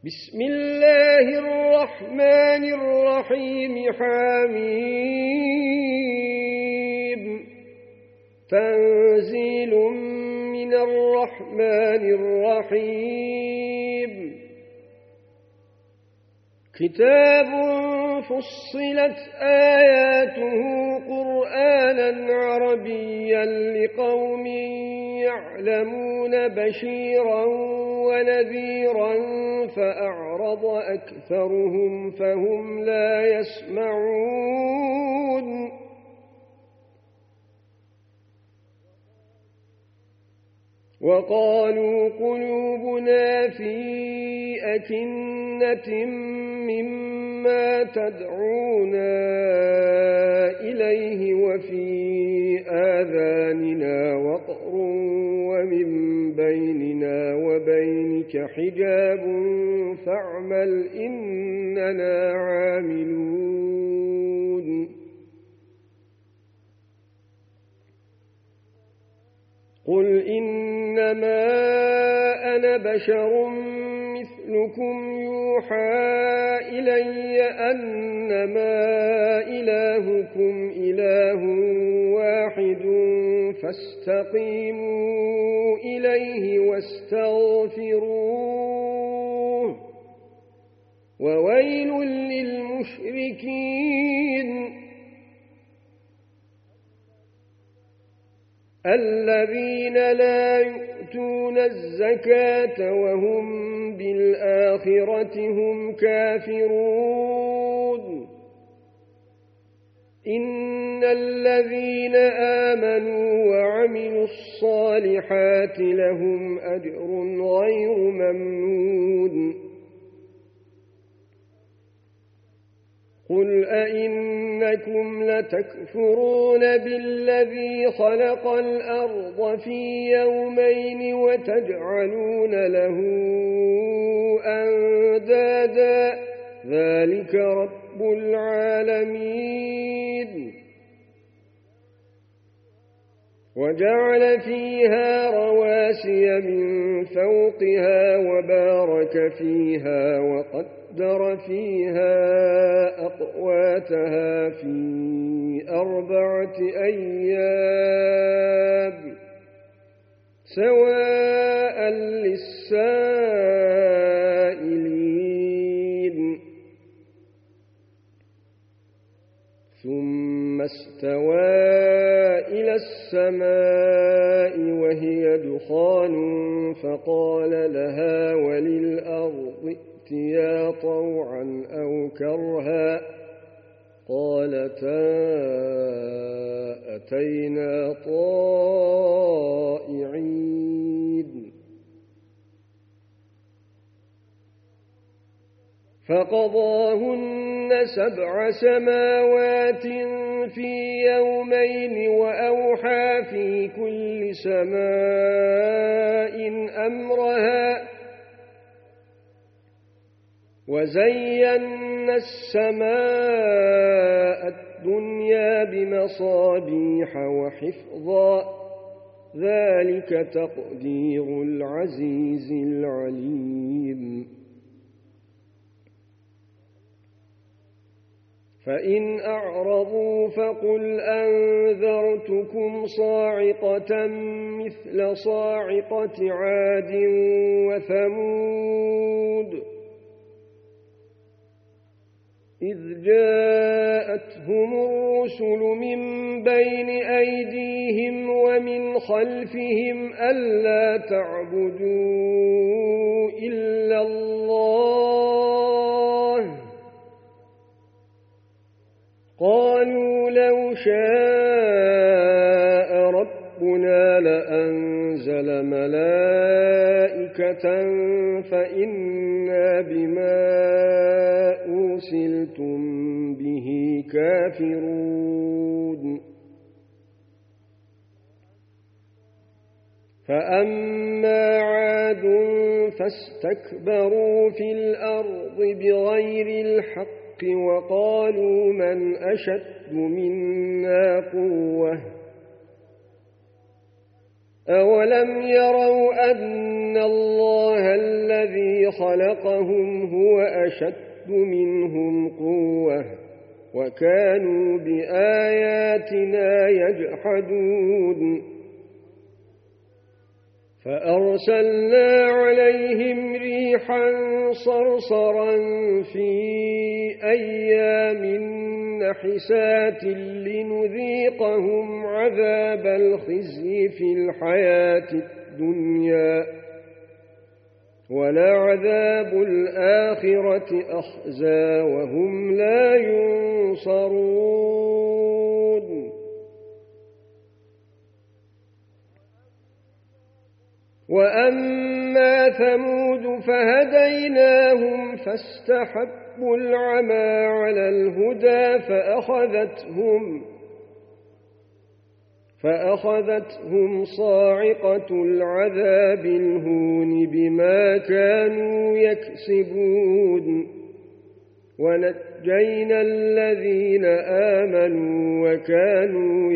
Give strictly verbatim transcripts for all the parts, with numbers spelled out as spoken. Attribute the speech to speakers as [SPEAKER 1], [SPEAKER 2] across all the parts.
[SPEAKER 1] بسم الله الرحمن الرحيم حميم تنزيل من الرحمن الرحيم كتاب فصلت آياته قرآنا عربيا لقوم يعلمون بشيرا ونذيرا فأعرض أكثرهم فهم لا يسمعون وقالوا قلوبنا في أكنة مما تدعونا إليه وفي آذاننا وقر ومن بيننا وبينك حجاب فاعمل إننا عاملون قل إنما أنا بشر مثلكم يوحى إلي أنما إلهكم إله واحد فاستقيموا إليه واستغفروه وويل للمشركين الذين لا يؤتون الزكاة وهم بالآخرة هم كافرون إن الذين آمنوا وعملوا الصالحات لهم أجر غير ممنون قل أئنكم لتكفرون بالذي خلق الأرض في يومين وتجعلون له أندادا ذلك رب العالمين وجعل فيها رواسي من فوقها وبارك فيها وقدر فيها أقواتها في أربعة أيام سواء للسائلين ثم استوى إلى السماء وهي دخان فقال لها وللأرض ائتيا طوعا أو كرها قالتا أتينا طائعين فقضاهن سبع سماوات في يومين وأوحى في كل سماء أمرها وزينا السماء الدنيا بمصابيح وحفظا ذلك تقدير العزيز العليم فإن أعرضوا فقل أنذرتكم صاعقة مثل صاعقة عاد وثمود إذ جاءتهم الرسل من بين أيديهم ومن خلفهم ألا تعبدوا إلا الله قالوا لو شاء ربنا لأنزل ملائكة فإنا بما أرسلتم به كافرون فأما عاد فاستكبروا في الأرض بغير الحق وقالوا من أشد منا قوة أولم يروا أن الله الذي خلقهم هو أشد منهم قوة وكانوا بآياتنا يجحدون فأرسلنا عليهم ريحا صرصرا في أيام نحسات لنذيقهم عذاب الخزي في الحياة الدنيا ولعذاب الآخرة أخزى وهم لا ينصرون وأما ثمود فهديناهم فاستحبوا العمى على الهدى فأخذتهم فأخذتهم صاعقة العذاب الهون بما كانوا يكسبون ونجينا الذين آمنوا وكانوا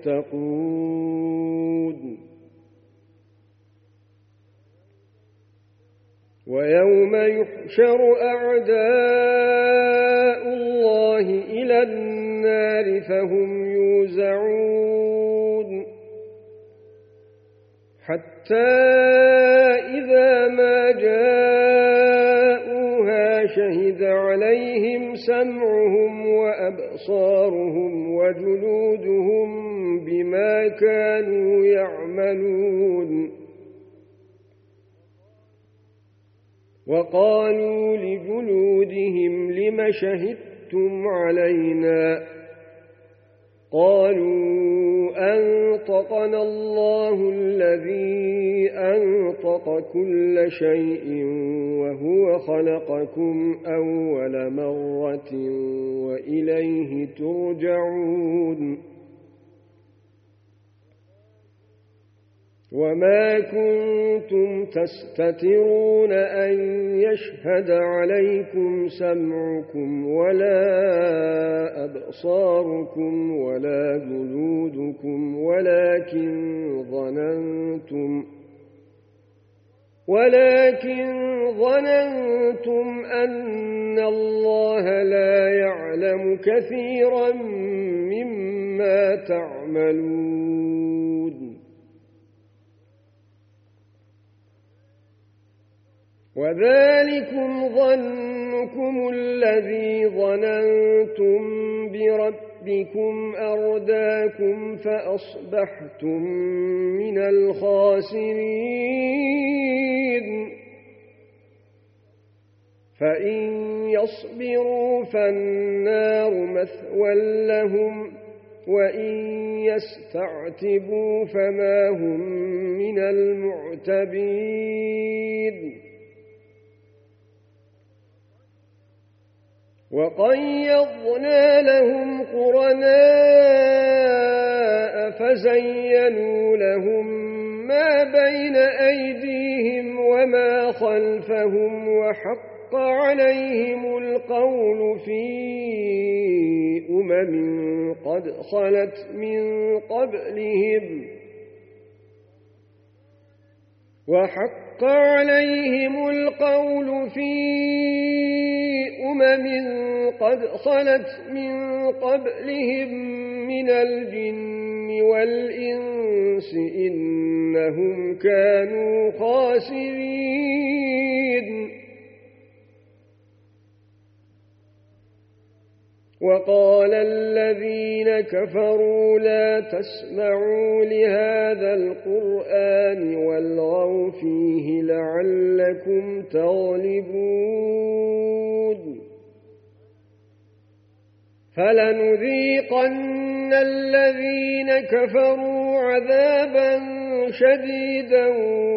[SPEAKER 1] يتقون ويوم يحشر أعداء الله إلى النار فهم يوزعون حتى إذا ما جاءوها شهد عليهم سمعهم وأبصارهم وجلودهم بما كانوا يعملون وقالوا لجلودهم لم شهدتم علينا قالوا أنطقنا الله الذي أنطق كل شيء وهو خلقكم أول مرة وإليه ترجعون وما كنتم تستترون أن يشهد عليكم سمعكم ولا أبصاركم ولا جلودكم ولكن ظننتم ولكن ظننتم أن الله لا يعلم كثيرا مما تعملون وذلكم ظنكم الذي ظننتم بربكم أرداكم فأصبحتم من الخاسرين فإن يصبروا فالنار مثوى لهم وإن يستعتبوا فما هم من المعتبين وقيضنا لهم قرناء فزينوا لهم ما بين أيديهم وما خلفهم وحق عليهم القول في أمم قد خلت من قبلهم وحق عليهم القول في أمم قد خلت من قبلهم من الجن والإنس إنهم كانوا خاسرين وقال الذين كفروا لا تسمعوا لهذا القرآن والغوا فيه لعلكم تغلبون فلنذيقن الذين كفروا عذابا شديدا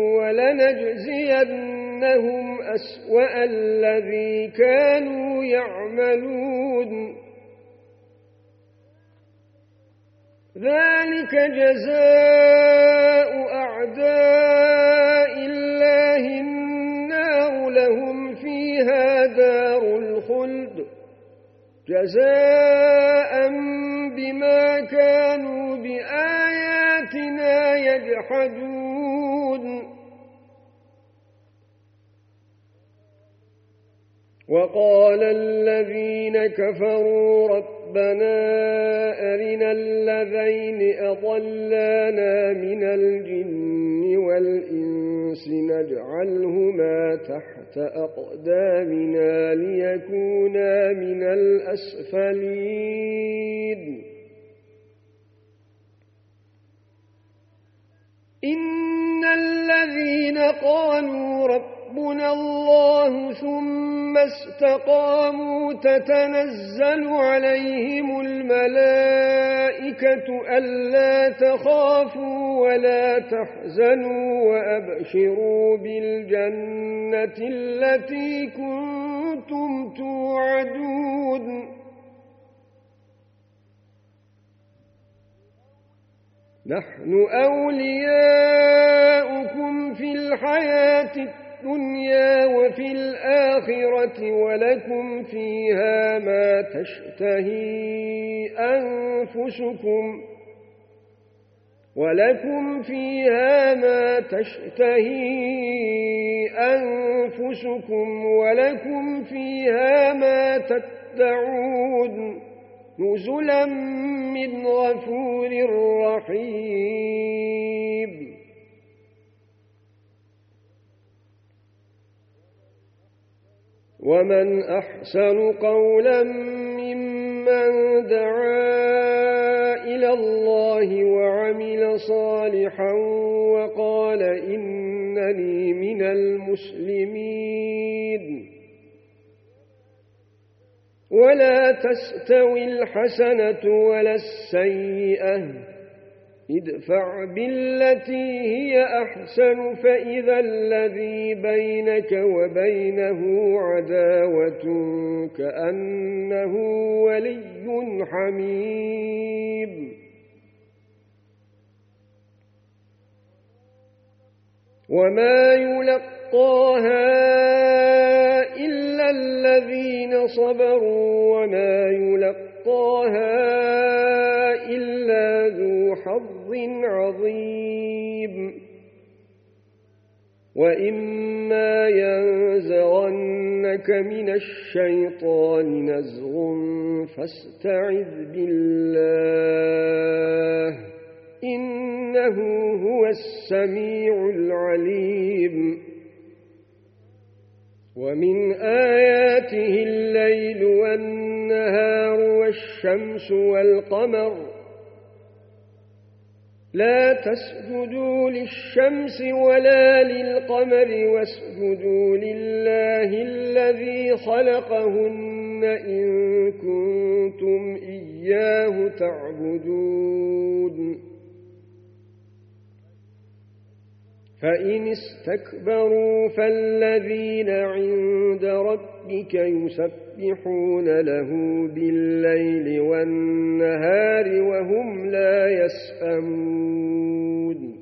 [SPEAKER 1] ولنجزينهم أسوأ الذي كانوا يعملون ذلك جزاء أعداء الله النار لهم فيها دار الخلد جزاء بما كانوا بآياتنا يجحدون وقال الذين كفروا ربنا أرنا الذين أضلانا من الجن والإنس نجعلهما تحت أقدامنا ليكونا من الأسفلين إن الذين قالوا ربنا الله ثم استقاموا تتنزل عليهم الملائكة ألا تخافوا ولا تحزنوا وأبشروا بالجنة التي كنتم توعدون نحن أولياؤكم في الحياة الدنيا وفي الآخرة ولكم فيها ما تشتهي أنفسكم ولكم فيها ما تشتهي أنفسكم ولكم فيها ما تدعون نزلا من غفور رحيم ومن أحسن قولا ممن دعا إلى الله وعمل صالحا وقال إنني من المسلمين ولا تستوي الحسنة ولا السيئة ادفع بالتي هي أحسن فإذا الذي بينك وبينه عداوة كأنه ولي حميم وما يلقاها إلا الذين صبروا وما يلقاها إلا ذو حظ عظيم وإما ينزغنك من الشيطان نزغ فاستعذ بالله إنه هو السميع العليم ومن آياته الليل والنهار والشمس والقمر لا تسجدوا للشمس ولا للقمر واسجدوا لله الذي خلقهن إن كنتم إياه تعبدون فإن استكبروا فالذين عند ربك يسبحون له بالليل والنهار وهم لا يسأمون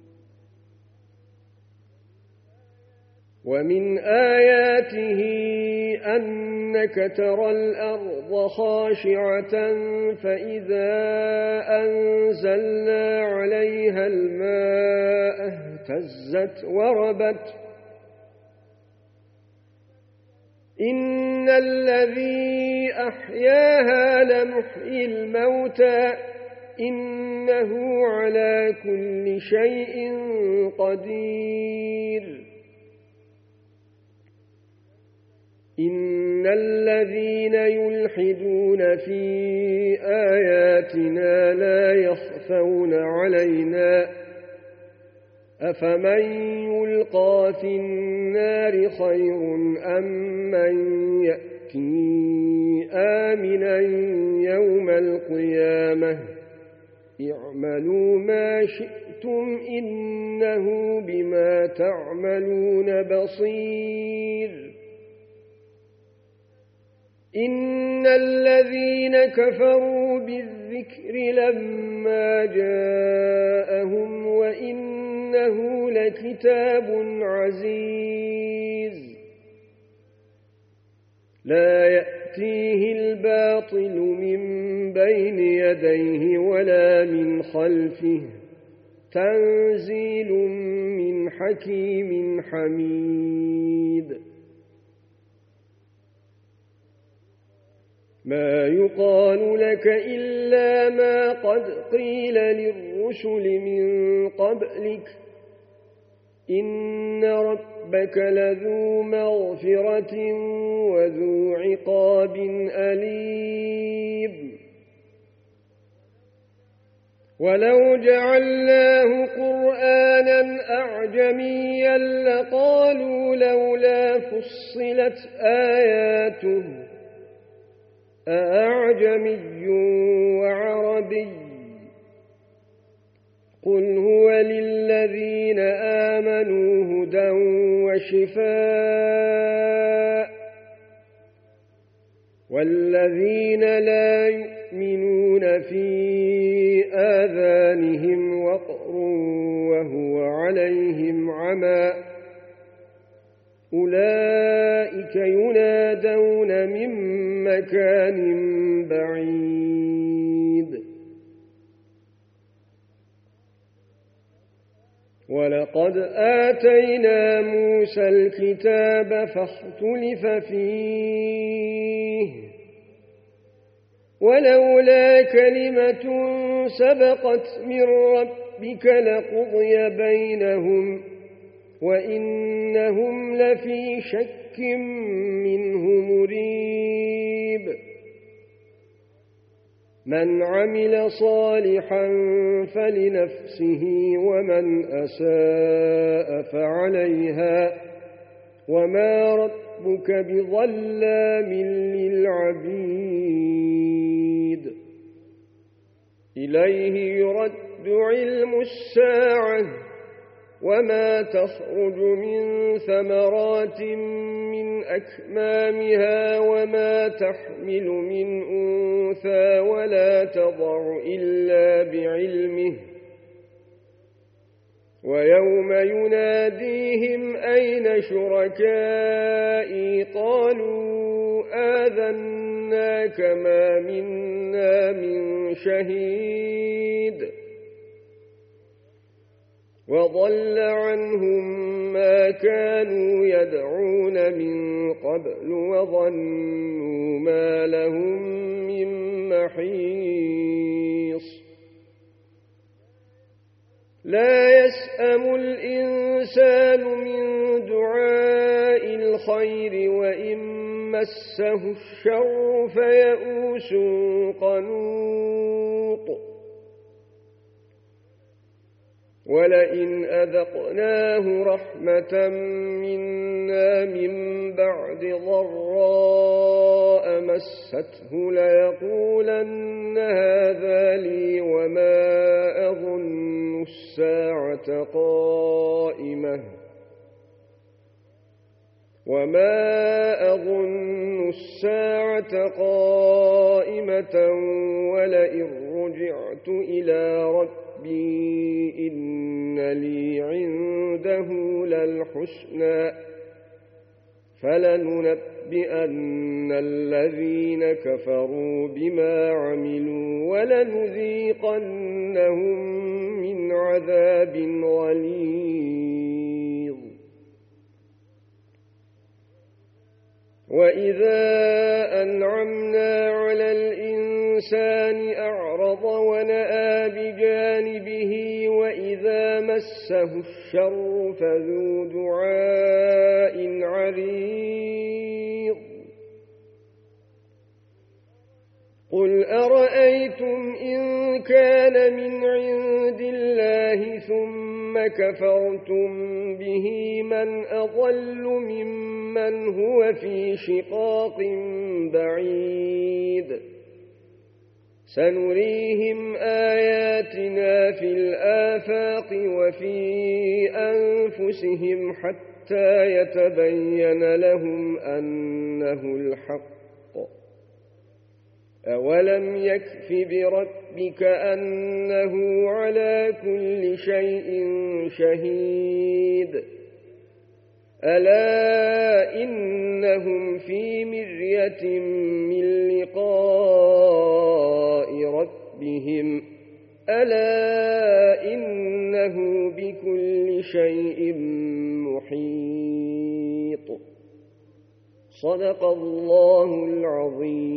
[SPEAKER 1] ومن آياته أنك ترى الأرض خاشعة فإذا أنزلنا عليها الماء اهتزت وربت إن الذي أحياها لمحيي الموتى إنه على كل شيء قدير إن الذين يلحدون في آياتنا لا يخفون علينا أفمن يلقى في النار خير أم من يأتي آمنا يوم القيامة اعملوا ما شئتم إنه بما تعملون بصير إن الذين كفروا بالذكر لما جاءهم وإنه لكتاب عزيز لا يأتيه الباطل من بين يديه ولا من خلفه تنزيل من حكيم حميد ما يقال لك إلا ما قد قيل للرسل من قبلك إن ربك لذو مغفرة وذو عقاب أليم ولو جعلناه قرآنا أعجميا لقالوا لولا فصلت آياته أأعجمي وعربي قل هو للذين آمنوا هدى وشفاء والذين لا يؤمنون في آذانهم وقر وهو عليهم عمى أولئك ينادون من مكان بعيد ولقد آتينا موسى الكتاب فاختلف فيه ولولا كلمة سبقت من ربك لقضي بينهم وإنهم لفي شك منه مريب من عمل صالحا فلنفسه ومن أساء فعليها وما ربك بظلام للعبيد إليه يرد علم الساعة وما تخرج من ثمرات من أكمامها وما تحمل من أنثى ولا تضع إلا بعلمه ويوم يناديهم أين شركائي قالوا آذناك ما منا من شهيد وضل عنهم ما كانوا يدعون من قبل وظنوا ما لهم من محيص لا يسأم الإنسان من دعاء الخير وإن مسه الشر فيئوس قنوط ولئن أذقناه رحمة منا من بعد ضراء مسته ليقولن هذا لي وما أظن الساعة قائمة وما أظن الساعة قائمة ولئن رجعت إلى ربي إن لي عنده للحسنى فلننبئن الذين كفروا بما عملوا ولنذيقنهم من عذاب غليظ وإذا أنعمنا على الإنسان أعرض ونأى بجانبه وإذا مسه الشر فذو دعاء عريض قل أرأيتم إن كان من عند الله ثم كفرتم به من أضل ممن هو في شقاق بعيد سنريهم آياتنا في الآفاق وفي أنفسهم حتى يتبين لهم أنه الحق أولم يكف بربك أنه على كل شيء شهيد ألا إنهم في مرية من لقاء ربهم ألا إنه شيء محيط. صدق الله العظيم.